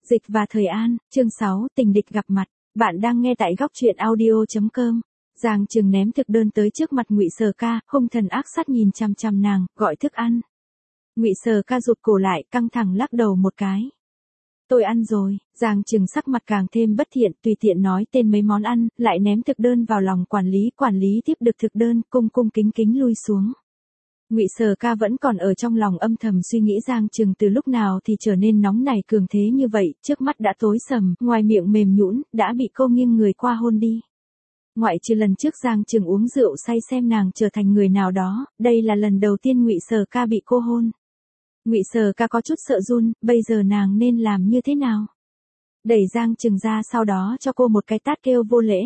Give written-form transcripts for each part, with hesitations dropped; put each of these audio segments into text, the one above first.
Dịch và Thời An, chương 6, tình địch gặp mặt. Bạn đang nghe tại góc truyện audio.com. Giang Trừng ném thực đơn tới trước mặt Ngụy Sở Ca, hung thần ác sát nhìn chằm chằm nàng, gọi thức ăn. Ngụy Sở Ca rụt cổ lại, căng thẳng lắc đầu một cái. Tôi ăn rồi. Giang Trừng sắc mặt càng thêm bất thiện, tùy tiện nói tên mấy món ăn, lại ném thực đơn vào lòng quản lý tiếp được thực đơn, cung kính lui xuống. Ngụy Sở Ca vẫn còn ở trong lòng âm thầm suy nghĩ Giang Trừng từ lúc nào thì trở nên nóng nảy cường thế như vậy, trước mắt đã tối sầm, ngoài miệng mềm nhũn, đã bị cô nghiêng người qua hôn đi. Ngoại trừ lần trước Giang Trừng uống rượu say xem nàng trở thành người nào đó, đây là lần đầu tiên Ngụy Sở Ca bị cô hôn. Ngụy Sở Ca có chút sợ run, bây giờ nàng nên làm như thế nào? Đẩy Giang Trừng ra sau đó cho cô một cái tát kêu vô lễ.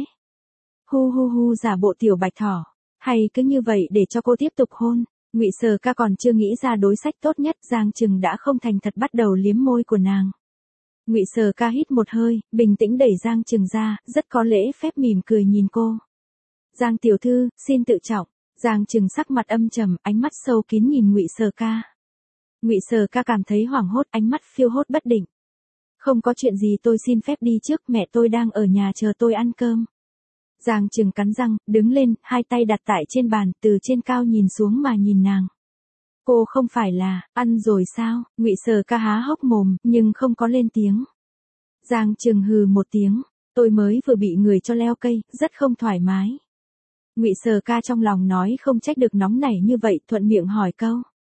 Hu giả bộ tiểu bạch thỏ, hay cứ như vậy để cho cô tiếp tục hôn? Ngụy Sở Ca còn chưa nghĩ ra đối sách tốt nhất, Giang Trừng đã không thành thật bắt đầu liếm môi của nàng. Ngụy Sở Ca hít một hơi, bình tĩnh đẩy Giang Trừng ra, rất có lễ phép mỉm cười nhìn cô. Giang tiểu thư, xin tự trọng. Giang Trừng sắc mặt âm trầm, ánh mắt sâu kín nhìn Ngụy Sở Ca. Ngụy Sở Ca cảm thấy hoảng hốt, ánh mắt phiêu hốt bất định. Không có chuyện gì, tôi xin phép đi trước, mẹ tôi đang ở nhà chờ tôi ăn cơm. Giang Trừng cắn răng, đứng lên, hai tay đặt tại trên bàn, từ trên cao nhìn xuống mà nhìn nàng. Cô không phải là, ăn rồi sao? Ngụy Sở Ca há hốc mồm, nhưng không có lên tiếng. Giang Trừng hừ một tiếng, tôi mới vừa bị người cho leo cây, rất không thoải mái. Ngụy Sở Ca trong lòng nói không trách được nóng nảy như vậy, thuận miệng hỏi câu.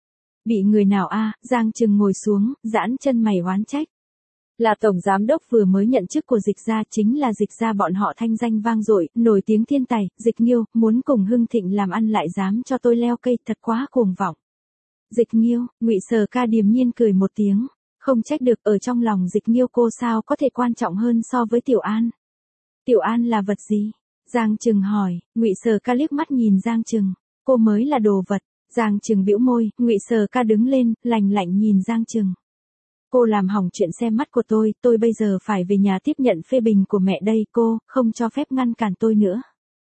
Bị người nào a? Giang Trừng ngồi xuống, giãn chân mày oán trách. Là tổng giám đốc vừa mới nhận chức của Dịch gia, chính là Dịch gia bọn họ thanh danh vang dội, nổi tiếng thiên tài, Dịch Nghiêu, muốn cùng Hưng Thịnh làm ăn lại dám cho tôi leo cây, thật quá cuồng vọng. Dịch Nghiêu, Ngụy Sở Ca điềm nhiên cười một tiếng, không trách được, ở trong lòng Dịch Nghiêu cô sao có thể quan trọng hơn so với Tiểu An. Tiểu An là vật gì? Giang Trừng hỏi. Ngụy Sở Ca liếc mắt nhìn Giang Trừng, cô mới là đồ vật. Giang Trừng bĩu môi, Ngụy Sở Ca đứng lên, lạnh lạnh nhìn Giang Trừng. Cô làm hỏng chuyện xem mắt của tôi bây giờ phải về nhà tiếp nhận phê bình của mẹ đây, cô không cho phép ngăn cản tôi nữa.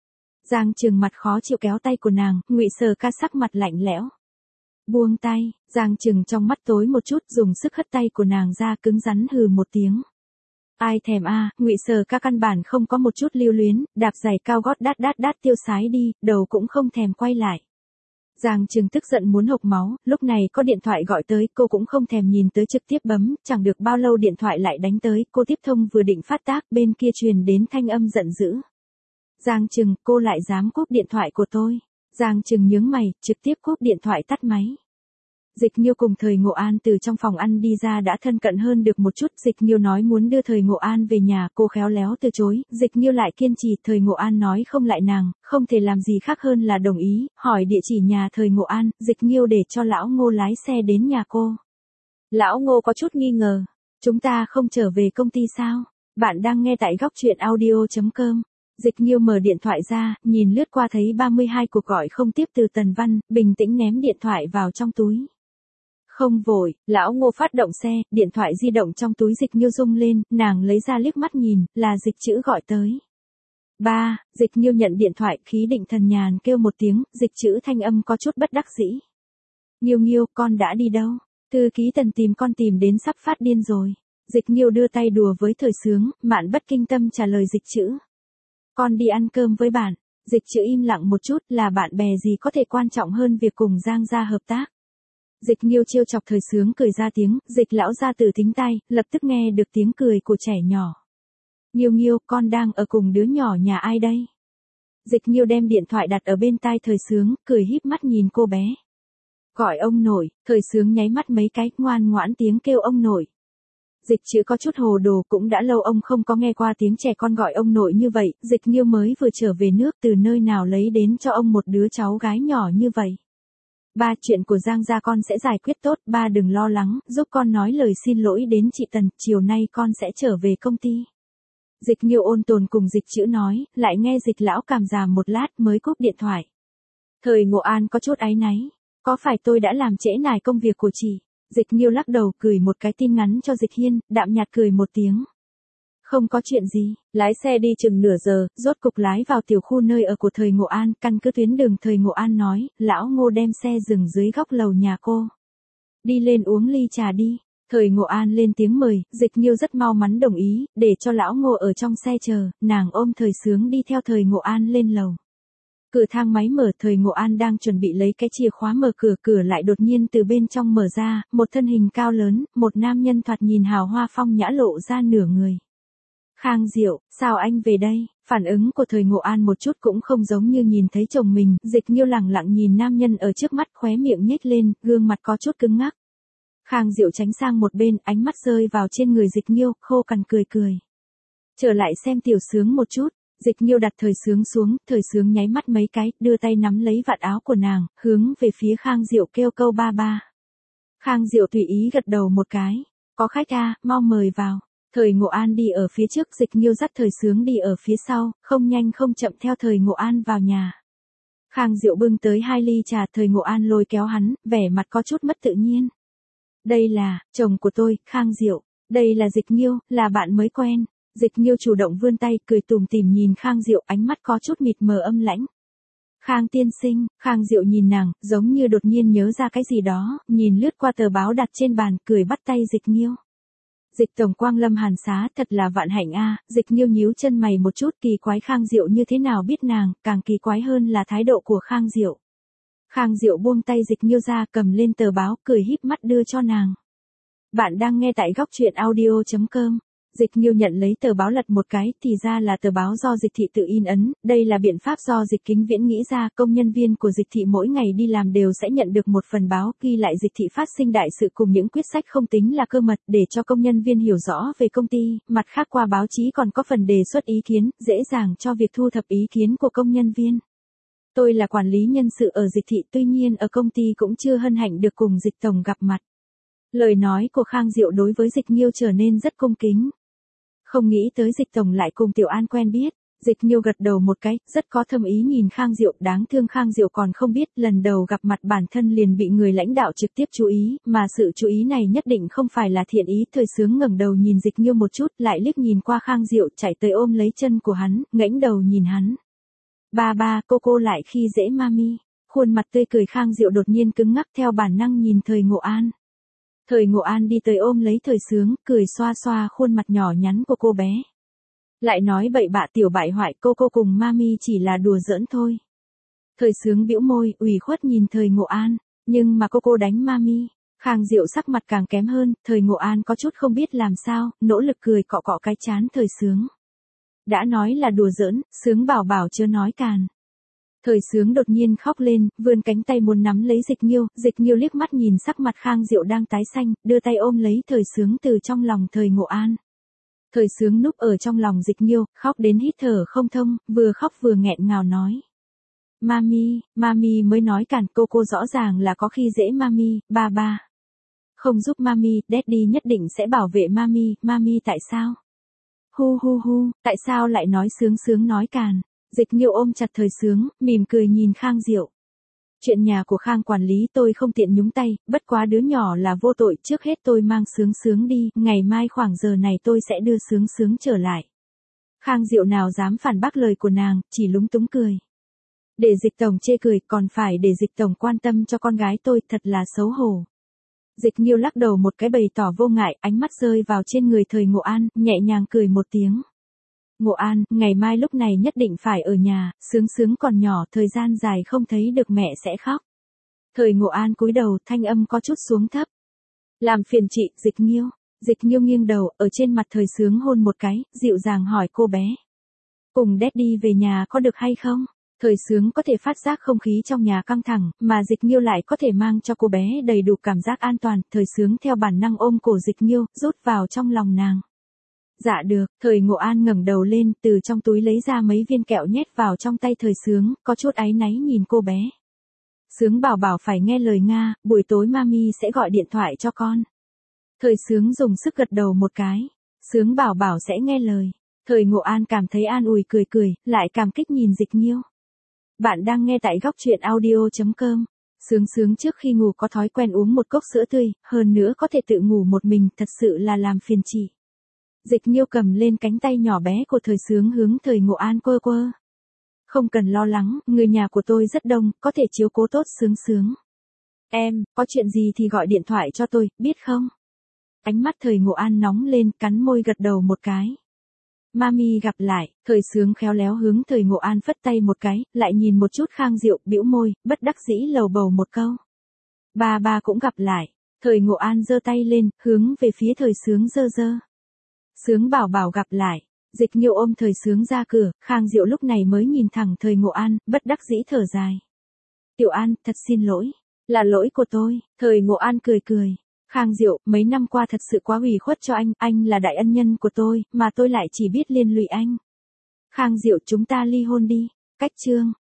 Giang Trừng mặt khó chịu kéo tay của nàng, Ngụy Sở Ca sắc mặt lạnh lẽo. Buông tay. Giang Trừng trong mắt tối một chút, dùng sức hất tay của nàng ra, cứng rắn hừ một tiếng. Ai thèm a? Ngụy Sở Ca căn bản không có một chút lưu luyến, đạp giày cao gót đát tiêu sái đi, đầu cũng không thèm quay lại. Giang Trừng tức giận muốn hộc máu, lúc này có điện thoại gọi tới, cô cũng không thèm nhìn tới trực tiếp bấm, chẳng được bao lâu điện thoại lại đánh tới, cô tiếp thông vừa định phát tác, bên kia truyền đến thanh âm giận dữ. Giang Trừng, cô lại dám cúp điện thoại của tôi. Giang Trừng nhướng mày, trực tiếp cúp điện thoại tắt máy. Dịch Nghiêu cùng Thời Ngộ An từ trong phòng ăn đi ra đã thân cận hơn được một chút, Dịch Nghiêu nói muốn đưa Thời Ngộ An về nhà, cô khéo léo từ chối, Dịch Nghiêu lại kiên trì, Thời Ngộ An nói không lại nàng, không thể làm gì khác hơn là đồng ý, hỏi địa chỉ nhà Thời Ngộ An, Dịch Nghiêu để cho lão Ngô lái xe đến nhà cô. Lão Ngô có chút nghi ngờ, chúng ta không trở về công ty sao? Bạn đang nghe tại góc truyện audio.com. Dịch Nghiêu mở điện thoại ra, nhìn lướt qua thấy 32 cuộc gọi không tiếp từ Tần Văn, bình tĩnh ném điện thoại vào trong túi. Không vội, lão Ngô phát động xe, điện thoại di động trong túi Dịch Nghiêu rung lên, nàng lấy ra liếc mắt nhìn, là Dịch Chữ gọi tới. Ba, Dịch Nghiêu nhận điện thoại, khí định thần nhàn kêu một tiếng, Dịch Chữ thanh âm có chút bất đắc dĩ. Nghiêu, con đã đi đâu? Thư ký Tần tìm con tìm đến sắp phát điên rồi. Dịch Nghiêu đưa tay đùa với Thời Sướng, Mạn Bất Kinh Tâm trả lời Dịch Chữ. Con đi ăn cơm với bạn. Dịch Chữ im lặng một chút, là bạn bè gì có thể quan trọng hơn việc cùng Giang gia hợp tác. Dịch Nghiêu trêu chọc Thời Sướng cười ra tiếng, Dịch lão gia tử thính tai, lập tức nghe được tiếng cười của trẻ nhỏ. Nghiêu, con đang ở cùng đứa nhỏ nhà ai đây? Dịch Nghiêu đem điện thoại đặt ở bên tai Thời Sướng, cười híp mắt nhìn cô bé. Gọi ông nội. Thời Sướng nháy mắt mấy cái, ngoan ngoãn tiếng kêu ông nội. Dịch Chữ có chút hồ đồ, cũng đã lâu ông không có nghe qua tiếng trẻ con gọi ông nội như vậy, Dịch Nghiêu mới vừa trở về nước từ nơi nào lấy đến cho ông một đứa cháu gái nhỏ như vậy. Ba, chuyện của Giang gia con sẽ giải quyết tốt, ba đừng lo lắng, giúp con nói lời xin lỗi đến chị Tần, chiều nay con sẽ trở về công ty. Dịch Nghiêu ôn tồn cùng Dịch Chữ nói, lại nghe Dịch lão cảm giảm một lát mới cúp điện thoại. Thời Ngộ An có chút áy náy, có phải tôi đã làm trễ nải công việc của chị? Dịch Nghiêu lắc đầu gửi một cái tin ngắn cho Dịch Hiên, đạm nhạt cười một tiếng. Không có chuyện gì, lái xe đi chừng nửa giờ, rốt cục lái vào tiểu khu nơi ở của Thời Ngộ An, căn cứ tuyến đường Thời Ngộ An nói, lão Ngô đem xe dừng dưới góc lầu nhà cô. Đi lên uống ly trà đi. Thời Ngộ An lên tiếng mời, Dịch Nghiêu rất mau mắn đồng ý, để cho lão Ngô ở trong xe chờ, nàng ôm Thời Sướng đi theo Thời Ngộ An lên lầu. Cửa thang máy mở, Thời Ngộ An đang chuẩn bị lấy cái chìa khóa mở cửa, cửa lại đột nhiên từ bên trong mở ra, một thân hình cao lớn, một nam nhân thoạt nhìn hào hoa phong nhã lộ ra nửa người. Khang Diệu, sao anh về đây? Phản ứng của Thời Ngộ An một chút cũng không giống như nhìn thấy chồng mình, Dịch Nghiêu lẳng lặng nhìn nam nhân ở trước mắt, khóe miệng nhếch lên, gương mặt có chút cứng ngắc. Khang Diệu tránh sang một bên, ánh mắt rơi vào trên người Dịch Nghiêu, khô cằn cười cười. Trở lại xem Tiểu Sướng một chút. Dịch Nghiêu đặt Thời Sướng xuống, Thời Sướng nháy mắt mấy cái, đưa tay nắm lấy vạt áo của nàng, hướng về phía Khang Diệu kêu câu ba ba. Khang Diệu tùy ý gật đầu một cái. Có khách à, mau mời vào. Thời Ngộ An đi ở phía trước, Dịch Nghiêu dắt Thời Sướng đi ở phía sau, không nhanh không chậm theo Thời Ngộ An vào nhà. Khang Diệu bưng tới 2 ly trà, Thời Ngộ An lôi kéo hắn, vẻ mặt có chút mất tự nhiên. Đây là, chồng của tôi, Khang Diệu. Đây là Dịch Nghiêu, là bạn mới quen. Dịch Nghiêu chủ động vươn tay, cười tủm tỉm nhìn Khang Diệu, ánh mắt có chút mịt mờ âm lãnh. Khang tiên sinh, Khang Diệu nhìn nàng, giống như đột nhiên nhớ ra cái gì đó, nhìn lướt qua tờ báo đặt trên bàn, cười bắt tay Dịch Nghiêu. Dịch tổng quang lâm Hàn Xá, thật là vạn hạnh a. Dịch Nghiêu nhíu chân mày một chút, kỳ quái Khang Diệu như thế nào biết nàng, càng kỳ quái hơn là thái độ của Khang Diệu. Khang Diệu buông tay Dịch Nghiêu ra, cầm lên tờ báo, cười híp mắt đưa cho nàng. Bạn đang nghe tại góc truyện audio.com. Dịch Nghiêu nhận lấy tờ báo lật một cái, thì ra là tờ báo do Dịch thị tự in ấn, đây là biện pháp do Dịch Kính Viễn nghĩ ra, công nhân viên của Dịch thị mỗi ngày đi làm đều sẽ nhận được một phần báo ghi lại Dịch thị phát sinh đại sự cùng những quyết sách không tính là cơ mật để cho công nhân viên hiểu rõ về công ty, mặt khác qua báo chí còn có phần đề xuất ý kiến, dễ dàng cho việc thu thập ý kiến của công nhân viên. Tôi là quản lý nhân sự ở Dịch thị, tuy nhiên ở công ty cũng chưa hân hạnh được cùng Dịch tổng gặp mặt. Lời nói của Khang Diệu đối với Dịch Nghiêu trở nên rất cung kính. Không nghĩ tới Dịch tổng lại cùng Tiểu An quen biết. Dịch Nghiêu gật đầu một cái, rất có thâm ý nhìn Khang Diệu, đáng thương Khang Diệu còn không biết, lần đầu gặp mặt bản thân liền bị người lãnh đạo trực tiếp chú ý, mà sự chú ý này nhất định không phải là thiện ý. Thời Sướng ngẩng đầu nhìn Dịch Nghiêu một chút, lại liếc nhìn qua Khang Diệu, chạy tới ôm lấy chân của hắn, ngẩng đầu nhìn hắn. Ba ba, cô lại khi dễ mami. Khuôn mặt tươi cười Khang Diệu đột nhiên cứng ngắc, theo bản năng nhìn Thời Ngộ An. Thời Ngộ An đi tới ôm lấy Thời Sướng, cười xoa xoa khuôn mặt nhỏ nhắn của cô bé. Lại nói bậy bạ tiểu bại hoại, cô cùng mami chỉ là đùa giỡn thôi. Thời Sướng bĩu môi, ủy khuất nhìn Thời Ngộ An, nhưng mà cô đánh mami. Khang Diệu sắc mặt càng kém hơn, Thời Ngộ An có chút không biết làm sao, nỗ lực cười cọ cọ cái trán Thời Sướng. Đã nói là đùa giỡn, Sướng bảo bảo chớ nói càn. Thời Sướng đột nhiên khóc lên, vươn cánh tay muốn nắm lấy Dịch Nghiêu liếc mắt nhìn sắc mặt Khang Diệu đang tái xanh, đưa tay ôm lấy Thời Sướng từ trong lòng Thời Ngộ An. Thời Sướng núp ở trong lòng Dịch Nghiêu, khóc đến hít thở không thông, vừa khóc vừa nghẹn ngào nói. Mami mới nói cản, cô rõ ràng là có khi dễ mami, ba. Không giúp mami, daddy nhất định sẽ bảo vệ mami tại sao? Hu, tại sao lại nói Sướng nói càn? Dịch Nghiêu ôm chặt Thời Sướng, mỉm cười nhìn Khang Diệu. Chuyện nhà của Khang quản lý tôi không tiện nhúng tay, bất quá đứa nhỏ là vô tội, trước hết tôi mang Sướng đi, ngày mai khoảng giờ này tôi sẽ đưa Sướng trở lại. Khang Diệu nào dám phản bác lời của nàng, chỉ lúng túng cười. Để Dịch tổng chê cười, còn phải để Dịch tổng quan tâm cho con gái tôi, thật là xấu hổ. Dịch Nghiêu lắc đầu một cái bày tỏ vô ngại, ánh mắt rơi vào trên người Thời Ngộ An, nhẹ nhàng cười một tiếng. Ngộ An, ngày mai lúc này nhất định phải ở nhà, Sướng còn nhỏ, thời gian dài không thấy được mẹ sẽ khóc. Thời Ngộ An cúi đầu, thanh âm có chút xuống thấp. Làm phiền chị, Dịch Nghiêu. Dịch Nghiêu nghiêng đầu, ở trên mặt Thời Sướng hôn một cái, dịu dàng hỏi cô bé. Cùng daddy về nhà có được hay không? Thời Sướng có thể phát giác không khí trong nhà căng thẳng, mà Dịch Nghiêu lại có thể mang cho cô bé đầy đủ cảm giác an toàn. Thời Sướng theo bản năng ôm cổ Dịch Nghiêu, rút vào trong lòng nàng. Dạ được, Thời Ngộ An ngẩng đầu lên, từ trong túi lấy ra mấy viên kẹo nhét vào trong tay Thời Sướng, có chút áy náy nhìn cô bé. Sướng bảo phải nghe lời Nga, buổi tối mami sẽ gọi điện thoại cho con. Thời Sướng dùng sức gật đầu một cái. Sướng bảo sẽ nghe lời. Thời Ngộ An cảm thấy an ủi cười, lại cảm kích nhìn Dịch Nghiêu. Bạn đang nghe tại góc truyện audio.com. Sướng trước khi ngủ có thói quen uống một cốc sữa tươi, hơn nữa có thể tự ngủ một mình, thật sự là làm phiền chị. Dịch Nghiêu cầm lên cánh tay nhỏ bé của Thời Sướng hướng Thời Ngộ An quơ. Không cần lo lắng, người nhà của tôi rất đông, có thể chiếu cố tốt Sướng. Em, có chuyện gì thì gọi điện thoại cho tôi, biết không? Ánh mắt Thời Ngộ An nóng lên, cắn môi gật đầu một cái. Mami gặp lại, Thời Sướng khéo léo hướng Thời Ngộ An phất tay một cái, lại nhìn một chút Khang Diệu, bĩu môi, bất đắc dĩ lầu bầu một câu. Ba cũng gặp lại. Thời Ngộ An giơ tay lên, hướng về phía Thời Sướng giơ giơ. Sướng bảo bảo gặp lại. Dịch Nghiêu ôm Thời Sướng ra cửa, Khang Diệu lúc này mới nhìn thẳng Thời Ngộ An, bất đắc dĩ thở dài. Tiểu An, thật xin lỗi. Là lỗi của tôi. Thời Ngộ An cười cười. Khang Diệu, mấy năm qua thật sự quá ủy khuất cho anh là đại ân nhân của tôi, mà tôi lại chỉ biết liên lụy anh. Khang Diệu, chúng ta ly hôn đi. Cách chương.